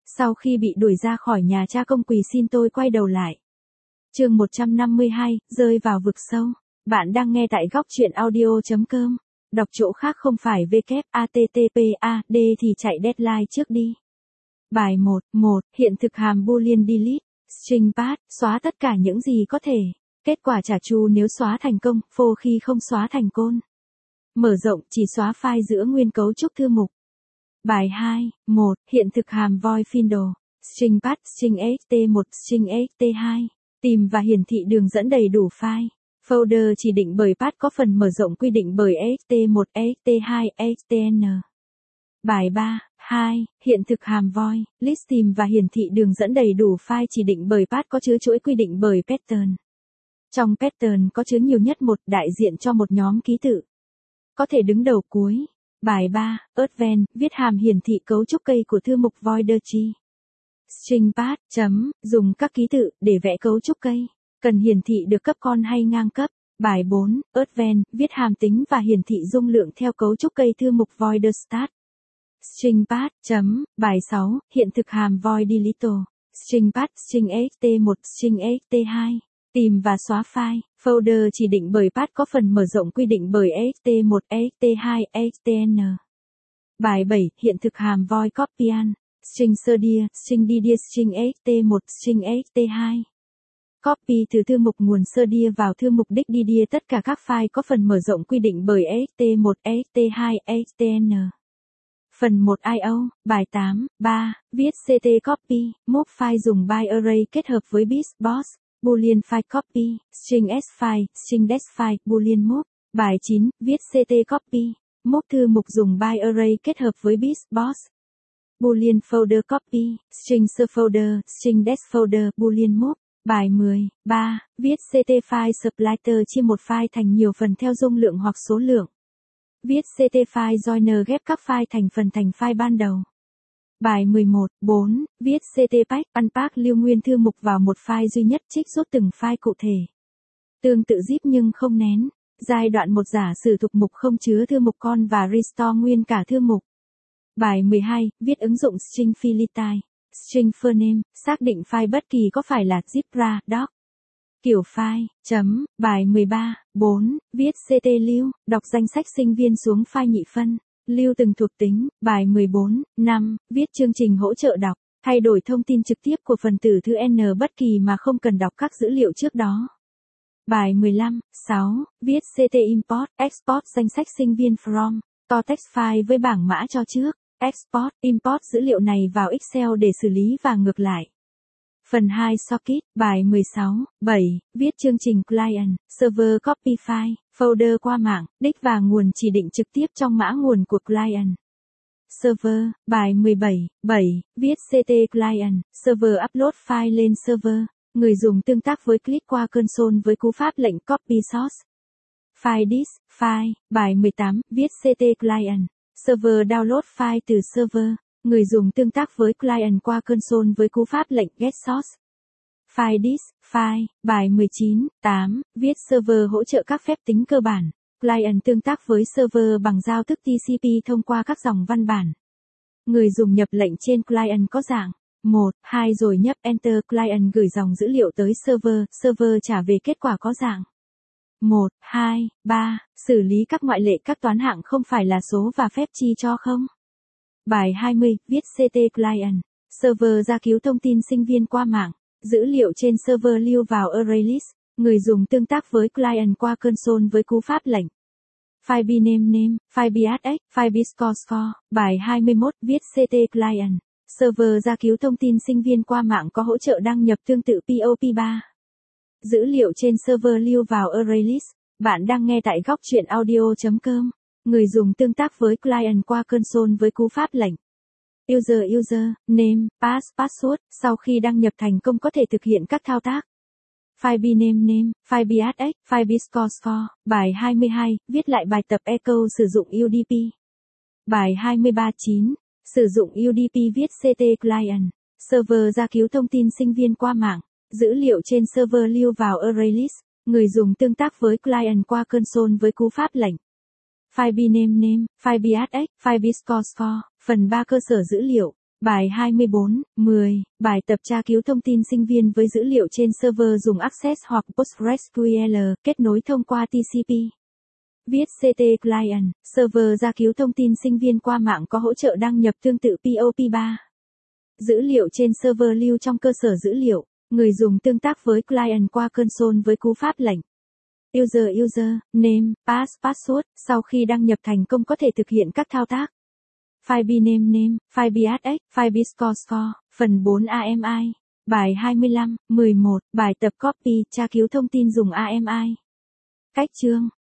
Sau khi bị đuổi ra khỏi nhà cha công quỳ xin tôi quay đầu lại. Chương 152, rơi vào vực sâu. Bạn đang nghe tại góc truyện audio.com. Đọc chỗ khác không phải http://d thì chạy deadline trước đi. Bài 1. Hiện thực hàm Boolean delete. String path, xóa tất cả những gì có thể. Kết quả trả true nếu xóa thành công, for khi không xóa thành côn. Mở rộng, chỉ xóa file giữa nguyên cấu trúc thư mục. Bài 2. Hiện thực hàm void findo. String path, string xt1, string xt2. Tìm và hiển thị đường dẫn đầy đủ file. Folder chỉ định bởi path có phần mở rộng quy định bởi xt1, xt2, xtn. Bài 3. Hiện thực hàm void, list tìm và hiển thị đường dẫn đầy đủ file chỉ định bởi path có chứa chuỗi quy định bởi pattern. Trong pattern có chứa nhiều nhất một đại diện cho một nhóm ký tự. Có thể đứng đầu cuối. Bài 3. Advanced, viết hàm hiển thị cấu trúc cây của thư mục voider tree. String path, dùng các ký tự để vẽ cấu trúc cây. Cần hiển thị được cấp con hay ngang cấp. Bài 4. Advanced, viết hàm tính và hiển thị dung lượng theo cấu trúc cây thư mục voider start. String path, Bài 6. Hiện thực hàm void delete. String path, string xt1, string xt2. Tìm và xóa file, folder chỉ định bởi path có phần mở rộng quy định bởi xt1, xt2, xtn. Bài 7. Hiện thực hàm void copyan. String sdir, string ddr, string xt1, string xt2. Copy từ thư mục nguồn sdir vào thư mục đích ddr tất cả các file có phần mở rộng quy định bởi xt1, xt2, xtn. Phần 1 IO, bài 8, 3, viết ct copy, move file dùng by array kết hợp với boss, boolean file copy, string s file, string des file, boolean move. Bài 9, viết ct copy, move thư mục dùng by array kết hợp với boss, boolean folder copy, string subfolder, string des folder, boolean move. Bài 10, 3, viết ct file splitter chia một file thành nhiều phần theo dung lượng hoặc số lượng. Viết ct file joiner ghép các file thành phần thành file ban đầu. Bài 11, 4, viết ct pack unpack lưu nguyên thư mục vào một file duy nhất trích rút từng file cụ thể. Tương tự zip nhưng không nén. Giai đoạn 1 giả sử thục mục không chứa thư mục con và restore nguyên cả thư mục. Bài 12, viết ứng dụng string filetype. String fullname, xác định file bất kỳ có phải là zip ra, doc. Kiểu file, Bài 13, 4, viết ct lưu, đọc danh sách sinh viên xuống file nhị phân. Lưu từng thuộc tính. Bài 14, 5, viết chương trình hỗ trợ đọc, thay đổi thông tin trực tiếp của phần tử thư N bất kỳ mà không cần đọc các dữ liệu trước đó. Bài 15, 6, viết ct import, export danh sách sinh viên from, to text file với bảng mã cho trước, export, import dữ liệu này vào Excel để xử lý và ngược lại. Phần 2 socket, bài 16, 7, viết chương trình client, server copy file, folder qua mạng, đích và nguồn chỉ định trực tiếp trong mã nguồn của client. Server, bài 17, 7, viết ct client, server upload file lên server, người dùng tương tác với click qua console với cú pháp lệnh copy source. File disk, file, bài 18, viết ct client, server download file từ server. Người dùng tương tác với client qua console với cú pháp lệnh get source. File disk, file, bài 19, 8, viết server hỗ trợ các phép tính cơ bản. Client tương tác với server bằng giao thức TCP thông qua các dòng văn bản. Người dùng nhập lệnh trên client có dạng 1, 2 rồi nhấp Enter, client gửi dòng dữ liệu tới server, server trả về kết quả có dạng 1, 2, 3, xử lý các ngoại lệ các toán hạng không phải là số và phép chi cho không. Bài 20, viết ct client, server tra cứu thông tin sinh viên qua mạng, dữ liệu trên server lưu vào array list, người dùng tương tác với client qua console với cú pháp lệnh. File bname, file bsx, file bscore. Bài 21, viết ct client, server tra cứu thông tin sinh viên qua mạng có hỗ trợ đăng nhập tương tự POP3. Dữ liệu trên server lưu vào array list. Bạn đang nghe tại góc truyện audio.com. Người dùng tương tác với client qua console với cú pháp lệnh. User, name, password, sau khi đăng nhập thành công có thể thực hiện các thao tác. File bname, file bsx, file bscore. Bài 22, viết lại bài tập echo sử dụng UDP. Bài 23, 9, sử dụng UDP viết ct client, server tra cứu thông tin sinh viên qua mạng, dữ liệu trên server lưu vào array list, người dùng tương tác với client qua console với cú pháp lệnh. File bname, file bsx, file bscore. Phần 3 cơ sở dữ liệu. Bài 24, 10, bài tập tra cứu thông tin sinh viên với dữ liệu trên server dùng Access hoặc PostgreSQL, kết nối thông qua TCP. Viết CT Client, server tra cứu thông tin sinh viên qua mạng có hỗ trợ đăng nhập tương tự POP3. Dữ liệu trên server lưu trong cơ sở dữ liệu, người dùng tương tác với client qua console với cú pháp lệnh. User, name, password, sau khi đăng nhập thành công có thể thực hiện các thao tác. File name, file address, file score, phần 4 AMI. Bài 25, 11, bài tập copy, tra cứu thông tin dùng AMI. Cách chương,